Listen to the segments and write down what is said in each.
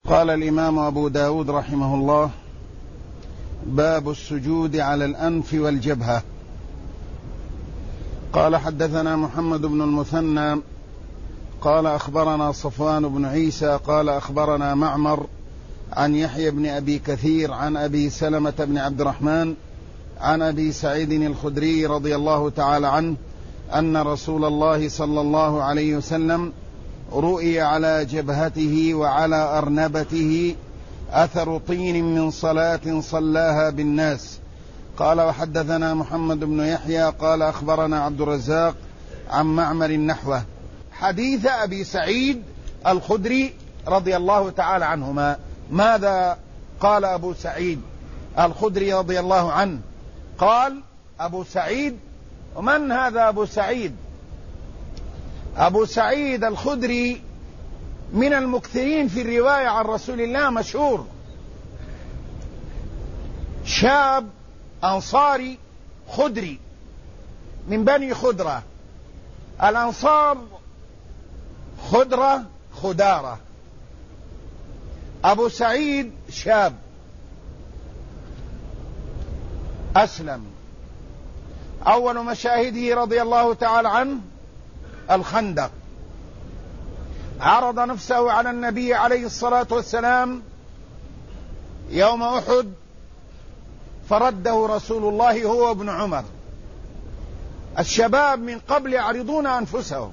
قال الإمام أبو داود رحمه الله: باب السجود على الأنف والجبهة. قال: حدثنا محمد بن المثنى قال أخبرنا صفوان بن عيسى قال أخبرنا معمر عن يحيى بن أبي كثير عن أبي سلمة بن عبد الرحمن عن أبي سعيد الخدري رضي الله تعالى عنه أن رسول الله صلى الله عليه وسلم رؤي على جبهته وعلى أرنبته أثر طين من صلاة صلاها بالناس. قال: وحدثنا محمد بن يحيى قال أخبرنا عبد الرزاق عن معمر نحوه. حديث أبي سعيد الخدري رضي الله تعالى عنهما. ماذا قال أبو سعيد الخدري رضي الله عنه؟ قال أبو سعيد، ومن هذا أبو سعيد؟ أبو سعيد الخدري من المكثرين في الرواية عن رسول الله، مشهور، شاب أنصاري خدري من بني خدرة. الأنصار خدرة خدارة. أبو سعيد شاب أسلم. أول مشاهده رضي الله تعالى عنه الخندق، عرض نفسه على النبي عليه الصلاة والسلام يوم أحد فرده رسول الله هو وابن عمر. الشباب من قبل يعرضون أنفسهم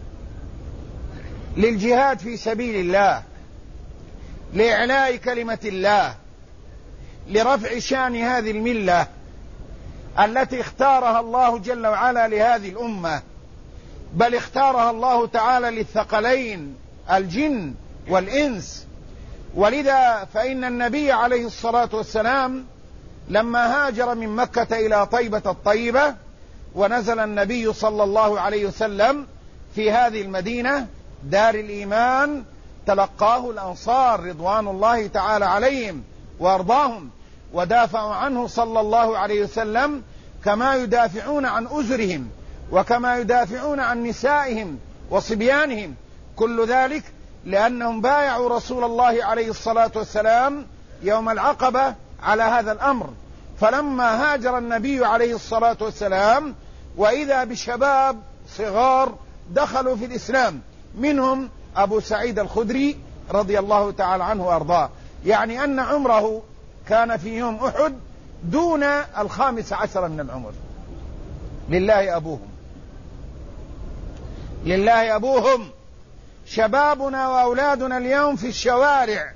للجهاد في سبيل الله، لإعلاء كلمة الله، لرفع شان هذه الملة التي اختارها الله جل وعلا لهذه الأمة، بل اختارها الله تعالى للثقلين الجن والإنس. ولذا فإن النبي عليه الصلاة والسلام لما هاجر من مكة إلى طيبة الطيبة ونزل النبي صلى الله عليه وسلم في هذه المدينة دار الإيمان، تلقاه الأنصار رضوان الله تعالى عليهم وأرضاهم، ودافعوا عنه صلى الله عليه وسلم كما يدافعون عن أزرهم وكما يدافعون عن نسائهم وصبيانهم. كل ذلك لأنهم بايعوا رسول الله عليه الصلاة والسلام يوم العقبة على هذا الأمر. فلما هاجر النبي عليه الصلاة والسلام وإذا بشباب صغار دخلوا في الإسلام، منهم أبو سعيد الخدري رضي الله تعالى عنه وأرضاه، يعني أن عمره كان في يوم أحد دون 15 من العمر. لله أبوهم، لله أبوهم. شبابنا وأولادنا اليوم في الشوارع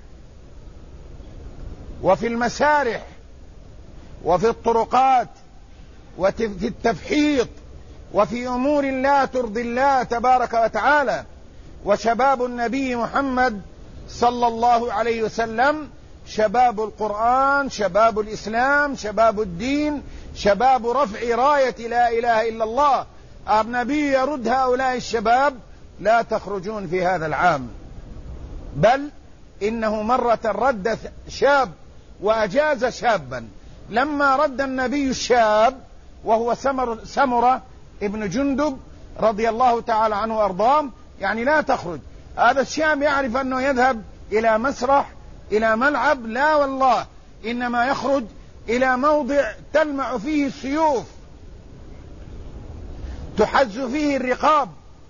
وفي المسارح وفي الطرقات وفي التفحيط وفي أمور لا ترضي الله تبارك وتعالى. وشباب النبي محمد صلى الله عليه وسلم شباب القرآن، شباب الإسلام، شباب الدين، شباب رفع راية لا إله إلا الله. النبي يرد هؤلاء الشباب: لا تخرجون في هذا العام. بل إنه مرة رد شاب وأجاز شابا. لما رد النبي الشاب وهو سمرة ابن جندب رضي الله تعالى عنه وأرضاه، يعني لا تخرج. هذا الشاب يعرف أنه يذهب إلى مسرح، إلى ملعب، لا والله، إنما يخرج إلى موضع تلمع فيه السيوف، تحز فيه الرقاب،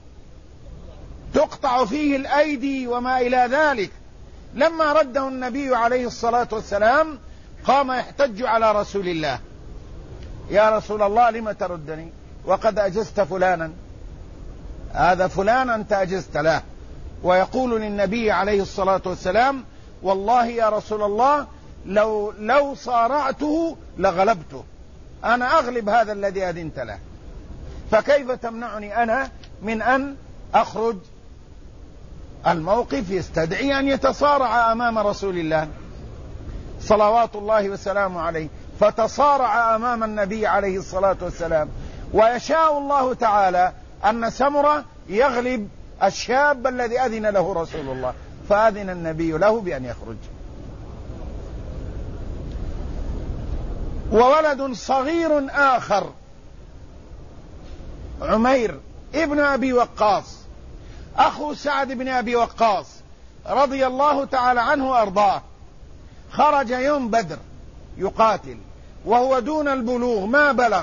تقطع فيه الأيدي وما إلى ذلك. لما رده النبي عليه الصلاة والسلام قام يحتج على رسول الله: يا رسول الله لم تردني وقد أجزت فلانا؟ هذا فلان أنت أجزت له. ويقول للنبي عليه الصلاة والسلام: والله يا رسول الله لو صارعته لغلبته، أنا أغلب هذا الذي أذنت له، فكيف تمنعني أنا من أن أخرج؟ الموقف يستدعي أن يتصارع أمام رسول الله صلوات الله وسلامه عليه، فتصارع أمام النبي عليه الصلاة والسلام. ويشاء الله تعالى أن سمرة يغلب الشاب الذي أذن له رسول الله، فأذن النبي له بأن يخرج. وولد صغير آخر عمير ابن أبي وقاص أخو سعد بن أبي وقاص رضي الله تعالى عنه وأرضاه خرج يوم بدر يقاتل وهو دون البلوغ، ما بلغ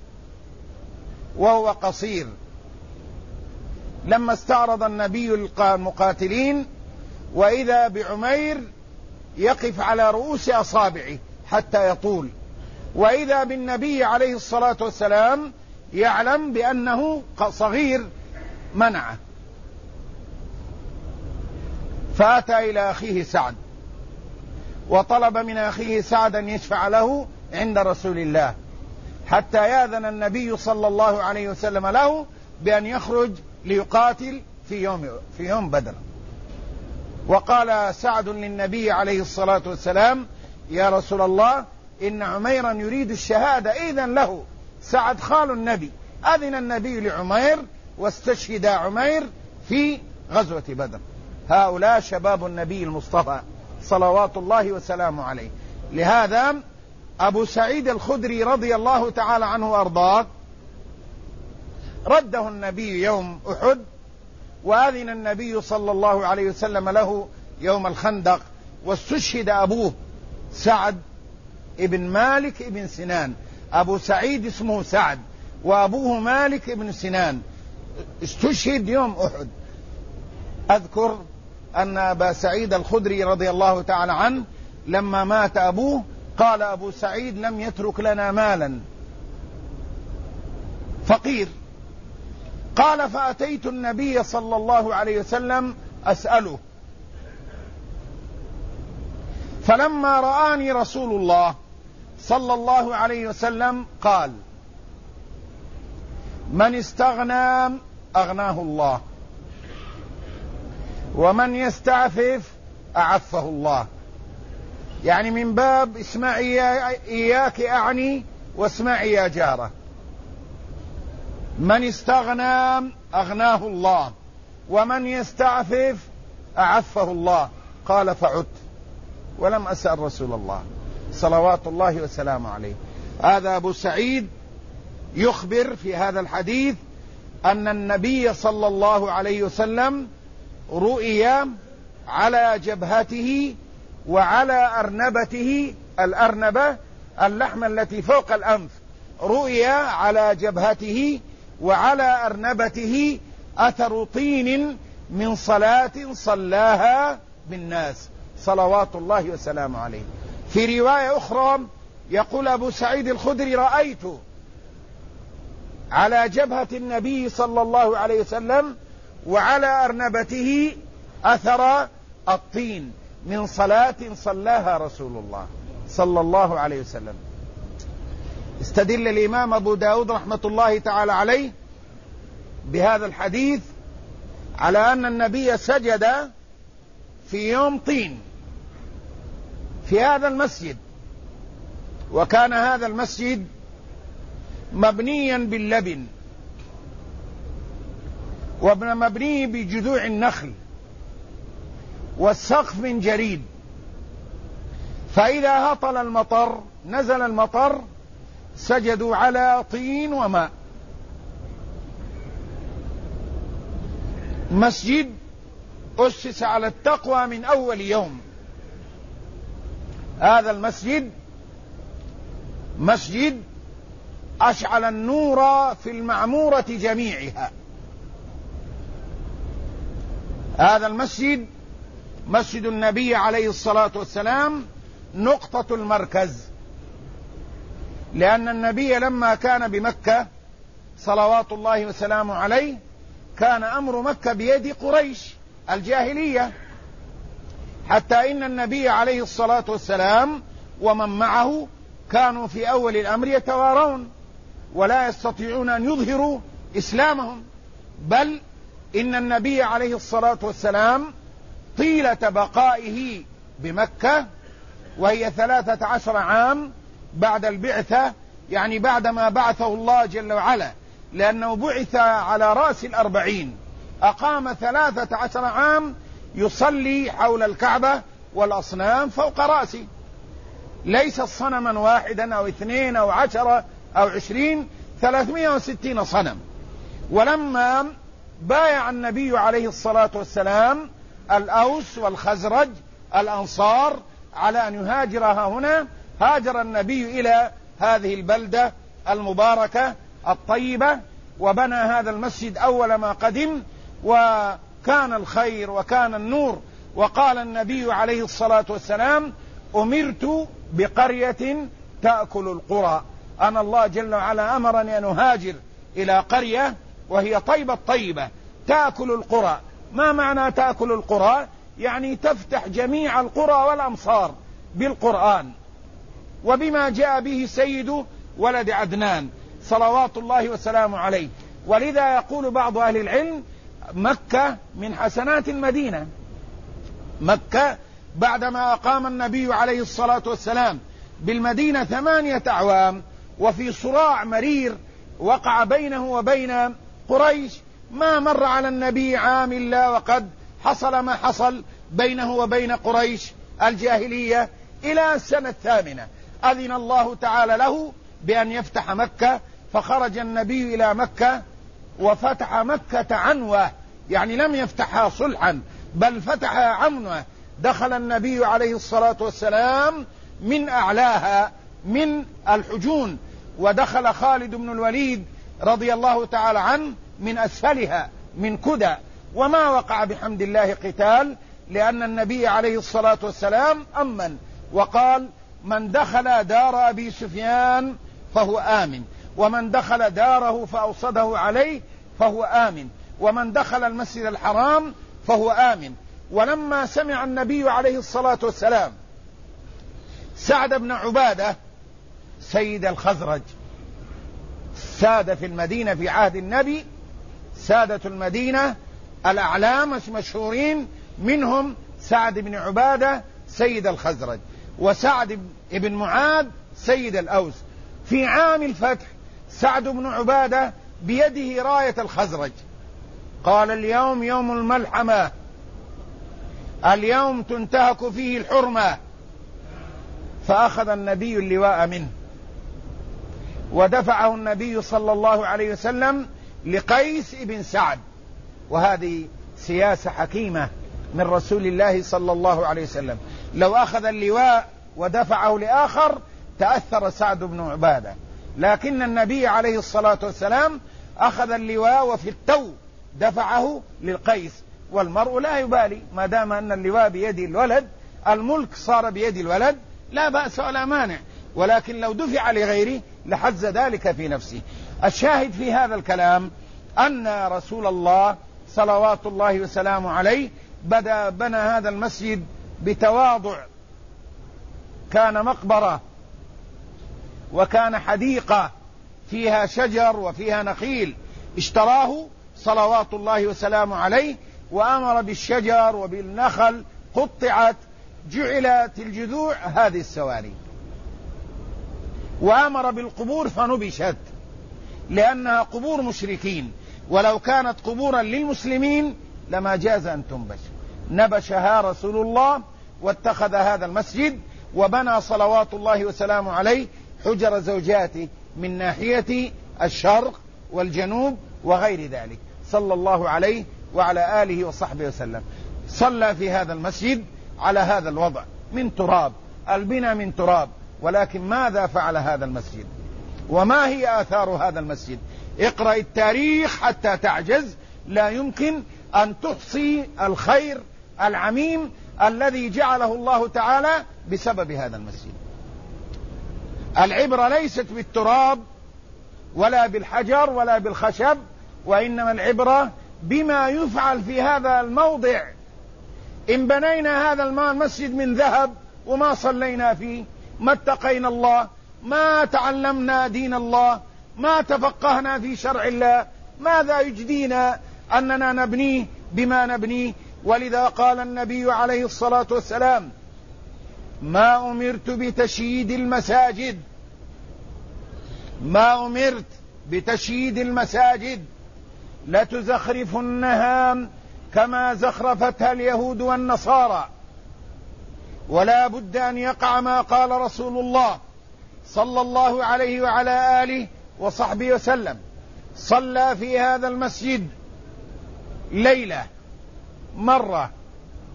وهو قصير. لما استعرض النبي المقاتلين وإذا بعمير يقف على رؤوس أصابعه حتى يطول، وإذا بالنبي عليه الصلاة والسلام يعلم بأنه صغير منعه، فأتى إلى أخيه سعد وطلب من أخيه سعد أن يشفع له عند رسول الله حتى يأذن النبي صلى الله عليه وسلم له بأن يخرج ليقاتل في يوم بدر. وقال سعد للنبي عليه الصلاة والسلام: يا رسول الله، إن عميرا يريد الشهادة، إذن له. سعد خال النبي، أذن النبي لعمير واستشهد عمير في غزوة بدر. هؤلاء شباب النبي المصطفى صلوات الله وسلامه عليه. لهذا أبو سعيد الخدري رضي الله تعالى عنه وأرضاه رده النبي يوم أحد، وأذن النبي صلى الله عليه وسلم له يوم الخندق، واستشهد أبوه سعد ابن مالك ابن سنان. أبو سعيد اسمه سعد وأبوه مالك ابن سنان، استشهد يوم أحد. أذكر أن أبا سعيد الخدري رضي الله تعالى عنه لما مات أبوه قال أبو سعيد: لم يترك لنا مالا، فقير. قال: فأتيت النبي صلى الله عليه وسلم أسأله، فلما رآني رسول الله صلى الله عليه وسلم قال: من استغنى أغناه الله، ومن يستعفف أعفه الله. يعني من باب اسمعي إياك أعني واسمعي يا جارة. من استغنى أغناه الله، ومن يستعفف أعفه الله. قال: فعدت ولم أسأل رسول الله صلوات الله وسلامه عليه. هذا أبو سعيد يخبر في هذا الحديث أن النبي صلى الله عليه وسلم رؤي على جبهته وعلى أرنبته، الأرنبة اللحمة التي فوق الأنف، رؤي على جبهته وعلى أرنبته أثر طين من صلاة صلاها بالناس صلوات الله وسلامه عليه. في رواية أخرى يقول أبو سعيد الخدري: رأيت على جبهة النبي صلى الله عليه وسلم وعلى أرنبته أثر الطين من صلاة صلاها رسول الله صلى الله عليه وسلم. استدل الإمام أبو داود رحمة الله تعالى عليه بهذا الحديث على أن النبي سجد في يوم طين في هذا المسجد، وكان هذا المسجد مبنيا باللبن ومبني بجذوع النخل والسقف من جريد، فإذا هطل المطر نزل المطر سجدوا على طين وماء. مسجد أسس على التقوى من أول يوم. هذا المسجد مسجد أشعل النور في المعمورة جميعها. هذا المسجد مسجد النبي عليه الصلاة والسلام نقطة المركز، لأن النبي لما كان بمكة صلوات الله وسلامه عليه كان أمر مكة بيد قريش الجاهلية، حتى إن النبي عليه الصلاة والسلام ومن معه كانوا في أول الأمر يتوارون ولا يستطيعون أن يظهروا إسلامهم، بل إن النبي عليه الصلاة والسلام طيلة بقائه بمكة وهي 13 عام بعد البعثة، يعني بعدما بعثه الله جل وعلا، لأنه بعث على رأس 40، أقام 13 عام يصلي حول الكعبة والأصنام فوق رأسه، ليس صنما واحدا أو 2 أو 10 أو 20، 360 صنم. ولما بايع النبي عليه الصلاة والسلام الأوس والخزرج الأنصار على أن يهاجرها هنا، هاجر النبي إلى هذه البلدة المباركة الطيبة وبنى هذا المسجد أول ما قدم، وكان الخير وكان النور. وقال النبي عليه الصلاة والسلام: أمرت بقرية تأكل القرى. أنا الله جل وعلا أمرني أن أهاجر إلى قرية وهي طيبة الطيبة تأكل القرى. ما معنى تأكل القرى؟ يعني تفتح جميع القرى والأمصار بالقرآن وبما جاء به سيد ولد عدنان صلوات الله وسلامه عليه. ولذا يقول بعض أهل العلم: مكة من حسنات المدينة. مكة بعدما أقام النبي عليه الصلاة والسلام بالمدينة 8 أعوام وفي صراع مرير وقع بينه وبين قريش، ما مر على النبي عام إلا وقد حصل ما حصل بينه وبين قريش الجاهلية. إلى السنة 8 أذن الله تعالى له بأن يفتح مكة، فخرج النبي إلى مكة وفتح مكة عنوة، يعني لم يفتحها صلحا بل فتحها عنوة. دخل النبي عليه الصلاة والسلام من أعلاها من الحجون، ودخل خالد بن الوليد رضي الله تعالى عنه من أسفلها من كدى، وما وقع بحمد الله قتال، لأن النبي عليه الصلاة والسلام أمن وقال: من دخل دار أبي سفيان فهو آمن، ومن دخل داره فأوصده عليه فهو آمن، ومن دخل المسجد الحرام فهو آمن. ولما سمع النبي عليه الصلاة والسلام سعد بن عبادة سيد الخزرج، سادة في المدينة في عهد النبي، سادة المدينة الأعلام مشهورين، منهم سعد بن عبادة سيد الخزرج، وسعد بن معاذ سيد الأوس. في عام الفتح سعد بن عبادة بيده راية الخزرج، قال: اليوم يوم الملحمة، اليوم تنتهك فيه الحرمة. فأخذ النبي اللواء منه ودفعه النبي صلى الله عليه وسلم لقيس بن سعد، وهذه سياسة حكيمة من رسول الله صلى الله عليه وسلم. لو أخذ اللواء ودفعه لآخر تأثر سعد بن عبادة، لكن النبي عليه الصلاة والسلام أخذ اللواء وفي التو دفعه للقيس. والمرء لا يبالي ما دام أن اللواء بيد الولد، الملك صار بيد الولد، لا بأس ولا مانع، ولكن لو دفع لغيره لحز ذلك في نفسه. الشاهد في هذا الكلام أن رسول الله صلوات الله وسلامه عليه بنى هذا المسجد بتواضع، كان مقبرة وكان حديقة فيها شجر وفيها نخيل، اشتراه صلوات الله وسلامه عليه وأمر بالشجر وبالنخل، قطعت جعلت الجذوع هذه السواري، وأمر بالقبور فنبشت لأنها قبور مشركين، ولو كانت قبورا للمسلمين لما جاز أن تنبش. نبشها رسول الله واتخذ هذا المسجد وبنى صلوات الله وسلامه عليه حجر زوجاته من ناحية الشرق والجنوب وغير ذلك، صلى الله عليه وعلى آله وصحبه وسلم. صلى في هذا المسجد على هذا الوضع من تراب، البناء من تراب، ولكن ماذا فعل هذا المسجد وما هي آثار هذا المسجد؟ اقرأ التاريخ حتى تعجز، لا يمكن أن تحصي الخير العميم الذي جعله الله تعالى بسبب هذا المسجد. العبرة ليست بالتراب ولا بالحجر ولا بالخشب، وإنما العبرة بما يفعل في هذا الموضع. إن بنينا هذا المسجد من ذهب وما صلينا فيه، ما اتقينا الله، ما تعلمنا دين الله، ما تفقهنا في شرع الله، ماذا يجدينا أننا نبنيه بما نبنيه؟ ولذا قال النبي عليه الصلاة والسلام: ما أمرت بتشييد المساجد، ما أمرت بتشييد المساجد لتزخرفنها كما زخرفتها اليهود والنصارى، ولا بد أن يقع ما قال رسول الله صلى الله عليه وعلى آله وصحبه وسلم. صلى في هذا المسجد ليلة مرة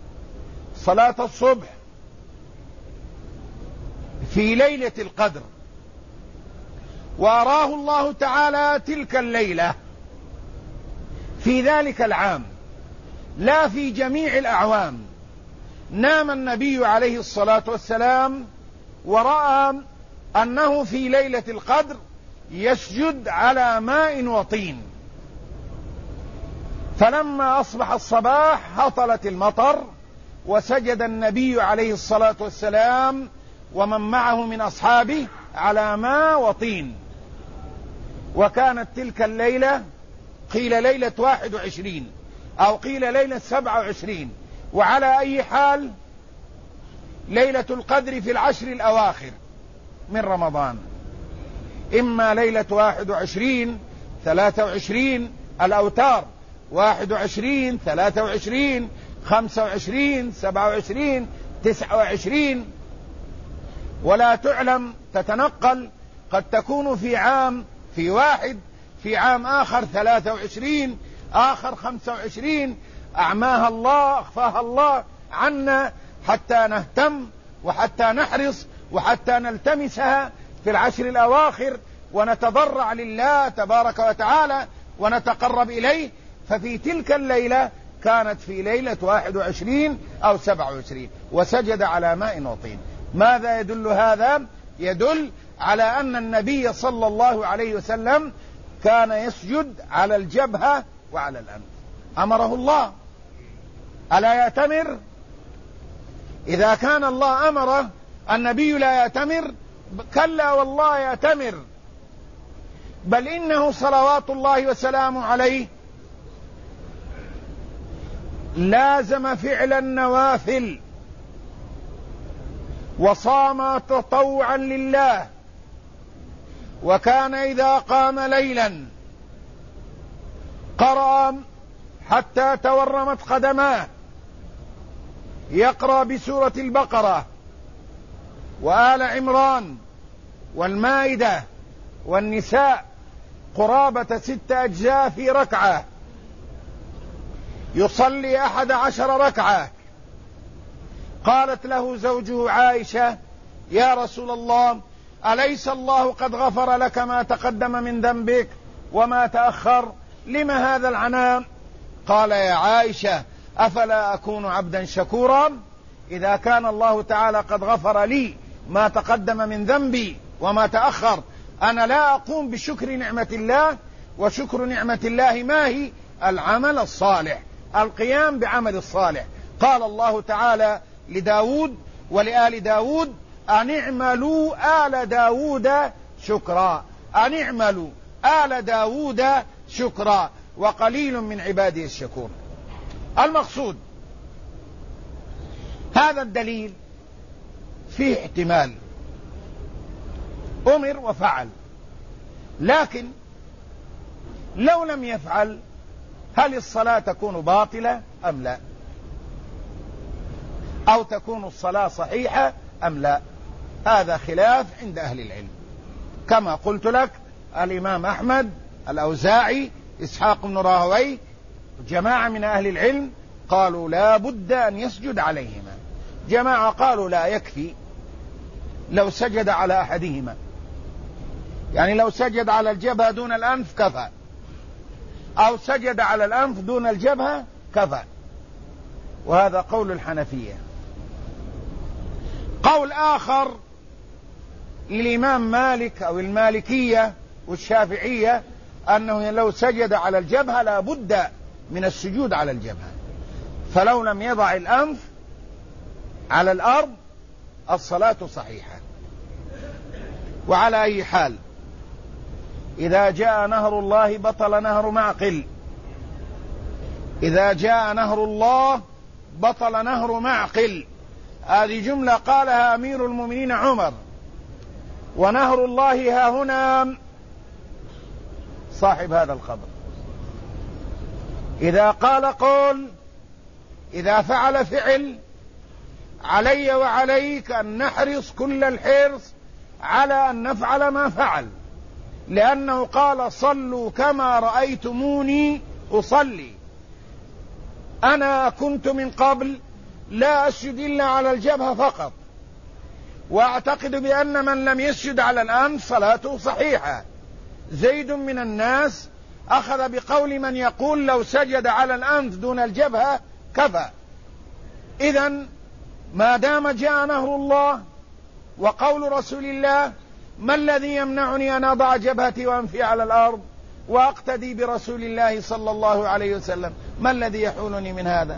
صلاة الصبح في ليلة القدر، وأراه الله تعالى تلك الليلة في ذلك العام لا في جميع الأعوام، نام النبي عليه الصلاة والسلام ورأى أنه في ليلة القدر يسجد على ماء وطين، فلما أصبح الصباح هطلت المطر وسجد النبي عليه الصلاة والسلام ومن معه من أصحابه على ماء وطين. وكانت تلك الليلة قيل ليلة 21 أو قيل ليلة 27، وعلى أي حال ليلة القدر في العشر الأواخر من رمضان، إما ليلة 21 23 الأوتار 21 23 25 27 29، ولا تعلم تتنقل، قد تكون في عام في واحد، في عام آخر 23 آخر 25، أعماها الله أخفاها الله عنا حتى نهتم وحتى نحرص وحتى نلتمسها في العشر الأواخر ونتضرع لله تبارك وتعالى ونتقرب إليه. ففي تلك الليلة كانت في ليلة 21 أو 27 وسجد على ماء وطين. ماذا يدل هذا؟ يدل على أن النبي صلى الله عليه وسلم كان يسجد على الجبهة وعلى الأنف، أمره الله ألا يأتمر؟ إذا كان الله أمره النبي لا يأتمر؟ كلا والله يأتمر، بل إنه صلوات الله وسلامه عليه لازم فعل النوافل وصام تطوعا لله، وكان إذا قام ليلا قرأ حتى تورمت قدماه، يقرأ بسورة البقرة وآل عمران والمائدة والنساء قرابة 6 أجزاء في ركعة، يصلي 11 ركعة. قالت له زوجه عائشة: يا رسول الله، أليس الله قد غفر لك ما تقدم من ذنبك وما تأخر؟ لم هذا العناء؟ قال: يا عائشة، أفلا أكون عبدا شكورا؟ إذا كان الله تعالى قد غفر لي ما تقدم من ذنبي وما تأخر، أنا لا أقوم بشكر نعمة الله؟ وشكر نعمة الله ما هي؟ العمل الصالح، القيام بعمل الصالح. قال الله تعالى لداود ولآل داود: أن اعملوا آل داود شكرا، أن اعملوا آل داود شكرا، وقليل من عباده الشكور. المقصود هذا الدليل فيه احتمال، أمر وفعل، لكن لو لم يفعل هل الصلاة تكون باطلة أم لا؟ أو تكون الصلاة صحيحة أم لا؟ هذا خلاف عند أهل العلم. كما قلت لك، الإمام أحمد، الأوزاعي، إسحاق بن راهويه، جماعة من أهل العلم قالوا لا بد أن يسجد عليهما، جماعة قالوا لا يكفي لو سجد على أحدهما، يعني لو سجد على الجبهة دون الأنف كفى، أو سجد على الأنف دون الجبهة كفى، وهذا قول الحنفية. قول آخر للإمام مالك أو المالكية والشافعية أنه لو سجد على الجبهة لا بد من السجود على الجبهة، فلو لم يضع الأنف على الأرض الصلاة صحيحة. وعلى أي حال، إذا جاء نهر الله بطل نهر معقل، إذا جاء نهر الله بطل نهر معقل، هذه جملة قالها أمير المؤمنين عمر. ونهر الله ها هنا صاحب هذا الخبر، إذا قال قول، إذا فعل فعل، علي وعليك أن نحرص كل الحرص على أن نفعل ما فعل، لأنه قال: صلوا كما رأيتموني أصلي. أنا كنت من قبل لا أسجد إلا على الجبهة فقط، وأعتقد بأن من لم يسجد على الأنف صلاته صحيحة. زيد من الناس أخذ بقول من يقول لو سجد على الأنف دون الجبهة كفى. إذن ما دام جاء نهر الله وقول رسول الله، ما الذي يمنعني أن أضع جبهتي وأنفي على الأرض وأقتدي برسول الله صلى الله عليه وسلم؟ ما الذي يحولني من هذا؟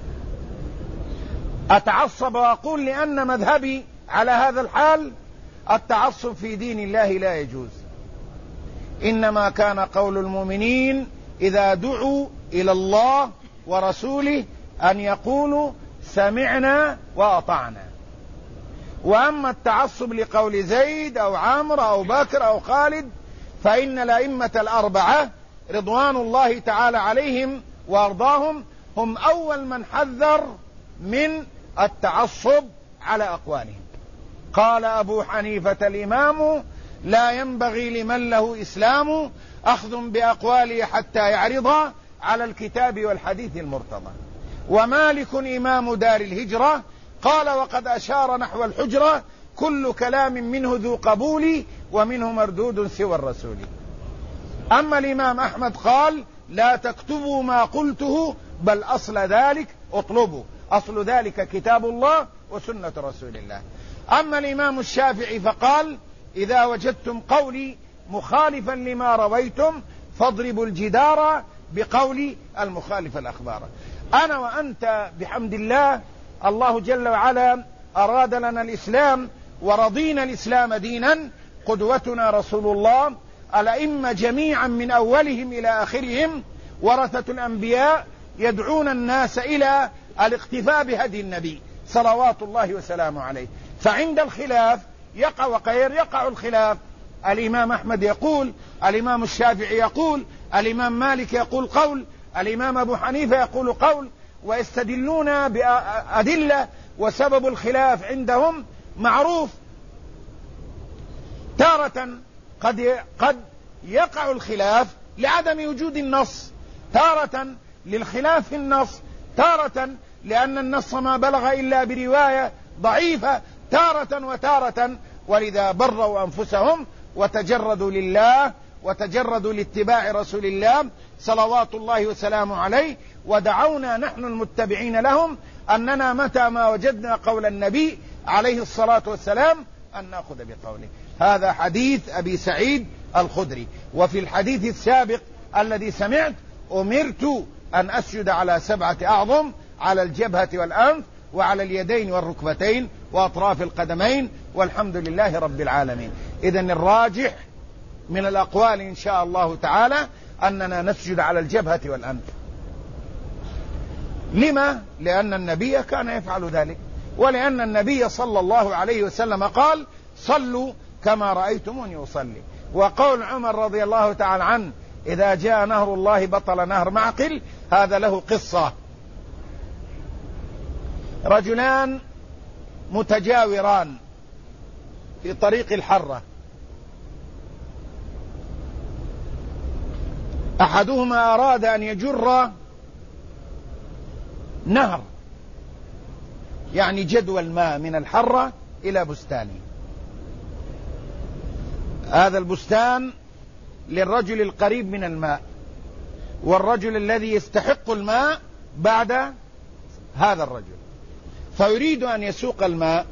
أتعصب وأقول لأن مذهبي على هذا الحال؟ التعصب في دين الله لا يجوز. إنما كان قول المؤمنين إذا دعوا إلى الله ورسوله أن يقولوا سمعنا وأطعنا. وأما التعصب لقول زيد أو عمرو أو بكر أو خالد، فإن الأئمة الأربعة رضوان الله تعالى عليهم وأرضاهم هم أول من حذر من التعصب على أقوالهم. قال أبو حنيفة الإمام: لا ينبغي لمن له إسلام أخذ بأقواله حتى يعرض على الكتاب والحديث المرتضى. ومالك إمام دار الهجرة قال: وقد أشار نحو الحجرة كل كلام منه ذو قبول ومنه مردود سوى الرسول. أما الإمام أحمد قال: لا تكتبوا ما قلته بل أصل ذلك اطلبوا، أصل ذلك كتاب الله وسنة رسول الله. أما الإمام الشافعي فقال: إذا وجدتم قولي مخالفا لما رويتم فاضربوا الجدار بقول المخالف الأخبار. أنا وأنت بحمد الله، الله جل وعلا أراد لنا الإسلام ورضينا الإسلام دينا، قدوتنا رسول الله. الأئمة جميعا من أولهم إلى آخرهم ورثة الأنبياء يدعون الناس إلى الاقتفاء بهدي النبي صلوات الله وسلامه عليه. فعند الخلاف يقع الخلاف. الإمام أحمد يقول، الإمام الشافعي يقول، الإمام مالك يقول قول، الإمام أبو حنيفة يقول قول، ويستدلون بأدلة، وسبب الخلاف عندهم معروف. تارة قد يقع الخلاف لعدم وجود النص، تارة للخلاف في النص، تارة لأن النص ما بلغ إلا برواية ضعيفة، تارة وتارة. ولذا بروا أنفسهم وتجردوا لله وتجردوا لاتباع رسول الله صلوات الله وسلامه عليه، ودعونا نحن المتبعين لهم أننا متى ما وجدنا قول النبي عليه الصلاة والسلام أن نأخذ بقوله. هذا حديث أبي سعيد الخدري. وفي الحديث السابق الذي سمعت: أمرت أن أسجد على 7 أعظم، على الجبهة والأنف وعلى اليدين والركبتين وأطراف القدمين، والحمد لله رب العالمين. إذن الراجح من الأقوال إن شاء الله تعالى أننا نسجد على الجبهة والأنف. لما؟ لأن النبي كان يفعل ذلك، ولأن النبي صلى الله عليه وسلم قال: صلوا كما رأيتموني أصلي. وقول عمر رضي الله تعالى عنه: إذا جاء نهر الله بطل نهر معقل، هذا له قصة. رجلان متجاوران في طريق الحرة، أحدهما أراد أن يجر نهر، يعني جدول الماء من الحرة إلى بستانه. هذا البستان للرجل القريب من الماء، والرجل الذي يستحق الماء بعد هذا الرجل، فيريد أن يسوق الماء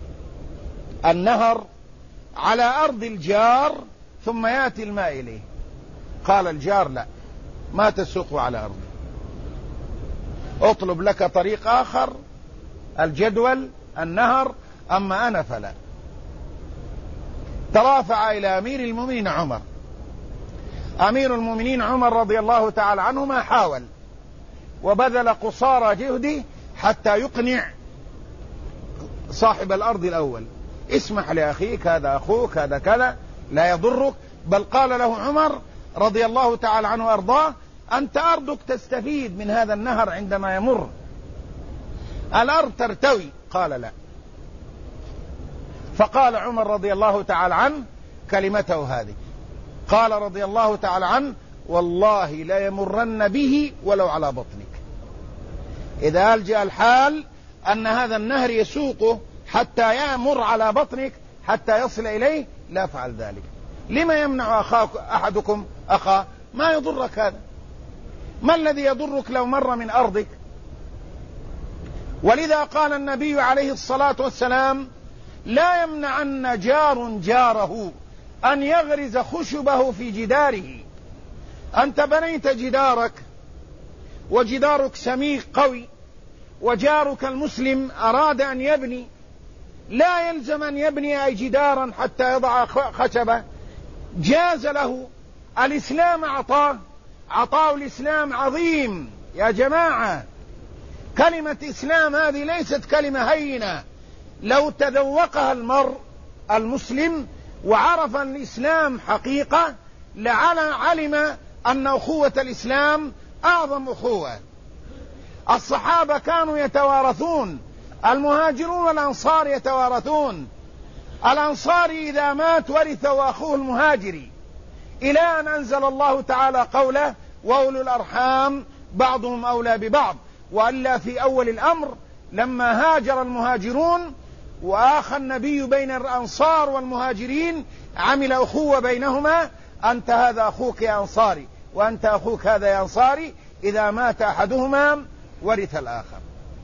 النهر على أرض الجار ثم يأتي الماء إليه. قال الجار: لا، ما تسوق على أرضي، اطلب لك طريق آخر، الجدول النهر، أما أنا فلا. ترافع إلى أمير المؤمنين عمر. أمير المؤمنين عمر رضي الله تعالى عنه ما حاول وبذل قصارى جهده حتى يقنع صاحب الأرض الأول: اسمح لأخيك، هذا أخوك، هذا كذا، لا يضرك. بل قال له عمر رضي الله تعالى عنه وأرضاه: أنت أرضك تستفيد من هذا النهر عندما يمر، الأرض ترتوي. قال: لا. فقال عمر رضي الله تعالى عنه كلمته هذه، قال رضي الله تعالى عنه: والله لا يمرن به ولو على بطنك. إذا ألجأ الحال أن هذا النهر يسوقه حتى يمر على بطنك حتى يصل إليه، لا فعل ذلك. لما يمنع أحدكم أخاه؟ ما يضرك هذا. ما الذي يضرك لو مر من أرضك؟ ولذا قال النبي عليه الصلاة والسلام: لا يمنعن جار جاره أن يغرز خشبه في جداره. أنت بنيت جدارك وجدارك سميك قوي، وجارك المسلم أراد أن يبني، لا يلزم أن يبني أي جدارا حتى يضع خشبة، جاز له. الإسلام عطاء الإسلام عظيم يا جماعة. كلمة إسلام هذه ليست كلمة هينة، لو تذوقها المرء المسلم وعرف الإسلام حقيقة لعلم أن أخوة الإسلام أعظم أخوة. الصحابة كانوا يتوارثون، المهاجرون والأنصار يتوارثون. الأنصاري إذا مات ورثه أخوه المهاجري، إلى أن أنزل الله تعالى قوله: وأولو الأرحام بعضهم أولى ببعض. وإلا في أول الأمر لما هاجر المهاجرون وآخى النبي بين الأنصار والمهاجرين عمل أخوة بينهما: أنت هذا أخوك يا أنصاري، وأنت أخوك هذا يا أنصاري، إذا مات أحدهما ورث الآخر.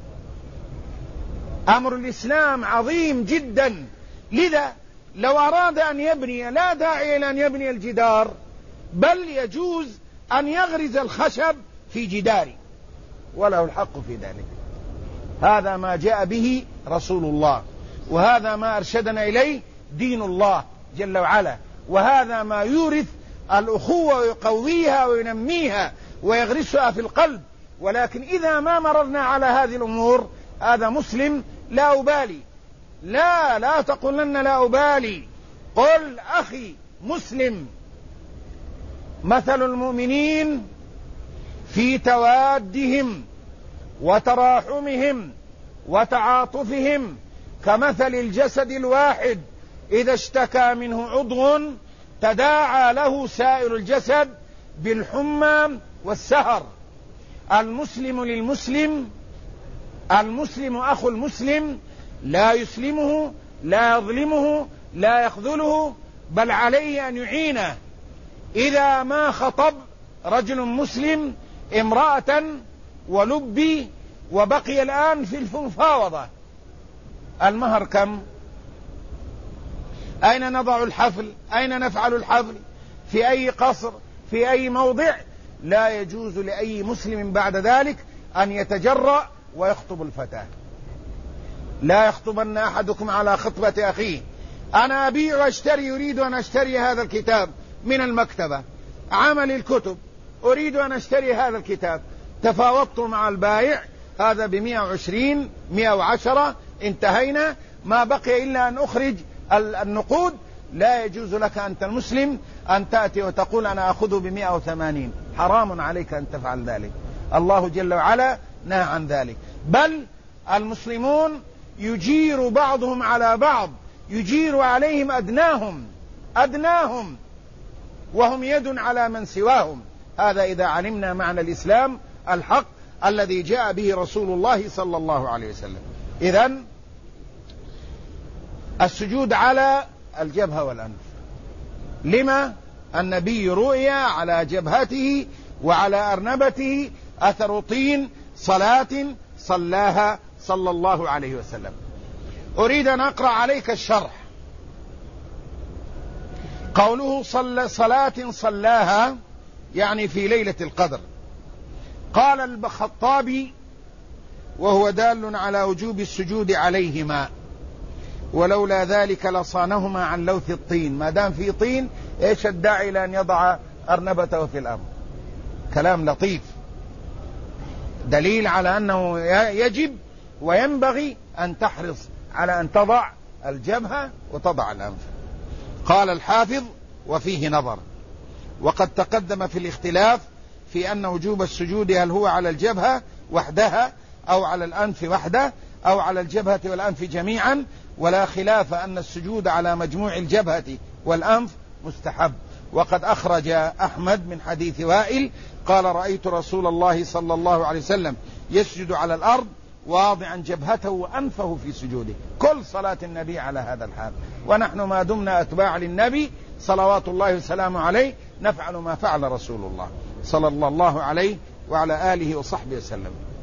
أمر الإسلام عظيم جدا. لذا لو أراد أن يبني لا داعي إلى أن يبني الجدار، بل يجوز أن يغرز الخشب في جداره، وله الحق في ذلك. هذا ما جاء به رسول الله، وهذا ما أرشدنا إليه دين الله جل وعلا، وهذا ما يورث الأخوة ويقويها وينميها ويغرسها في القلب. ولكن إذا ما مررنا على هذه الأمور، هذا مسلم لا أبالي. لا تقولن لا أبالي، قل أخي مسلم. مثل المؤمنين في توادهم وتراحمهم وتعاطفهم كمثل الجسد الواحد إذا اشتكى منه عضو تداعى له سائر الجسد بالحمى والسهر. المسلم للمسلم، المسلم أخو المسلم، لا يسلمه، لا يظلمه، لا يخذله، بل عليه أن يعينه. إذا ما خطب رجل مسلم امرأة ولبي وبقي الآن في المفاوضة، المهر كم؟ أين نضع الحفل؟ أين نفعل الحفل؟ في أي قصر؟ في أي موضع؟ لا يجوز لأي مسلم بعد ذلك أن يتجرأ ويخطب الفتاة. لا يخطبن أحدكم على خطبة أخيه. أنا أبيع وأشتري، يريد أن أشتري هذا الكتاب من المكتبة، عمل الكتب، أريد أن أشتري هذا الكتاب، تفاوضت مع البائع، هذا ب120 110، انتهينا، ما بقي إلا أن أخرج النقود. لا يجوز لك أنت المسلم أن تأتي وتقول أنا أخذه ب180، حرام عليك أن تفعل ذلك. الله جل وعلا نهى عن ذلك. بل المسلمون يجير بعضهم على بعض، يجير عليهم أدناهم وهم يد على من سواهم. هذا إذا علمنا معنى الإسلام الحق الذي جاء به رسول الله صلى الله عليه وسلم. إذن السجود على الجبهة والأنف، لما؟ النبي رؤي على جبهته وعلى أرنبته أثر طين صلاة صلاها صلى الله عليه وسلم. أريد أن أقرأ عليك الشرح. قوله صلاة صلاها يعني في ليلة القدر. قال الخطابي: وهو دال على وجوب السجود عليهما، ولولا ذلك لصانهما عن لوث الطين. ما دام في طين، ايش الداعي لأن يضع أرنبته في الأرض؟ كلام لطيف، دليل على أنه يجب وينبغي أن تحرص على أن تضع الجبهة وتضع الأنف. قال الحافظ: وفيه نظر، وقد تقدم في الاختلاف في أن وجوب السجود هل هو على الجبهة وحدها أو على الأنف وحده أو على الجبهة والأنف جميعا، ولا خلاف أن السجود على مجموع الجبهة والأنف مستحب. وقد أخرج أحمد من حديث وائل قال: رأيت رسول الله صلى الله عليه وسلم يسجد على الأرض واضعا جبهته وأنفه في سجوده، كل صلاة النبي على هذا الحال. ونحن ما دمنا أتباع للنبي صلوات الله وسلامه عليه نفعل ما فعل رسول الله صلى الله عليه وعلى آله وصحبه وسلم.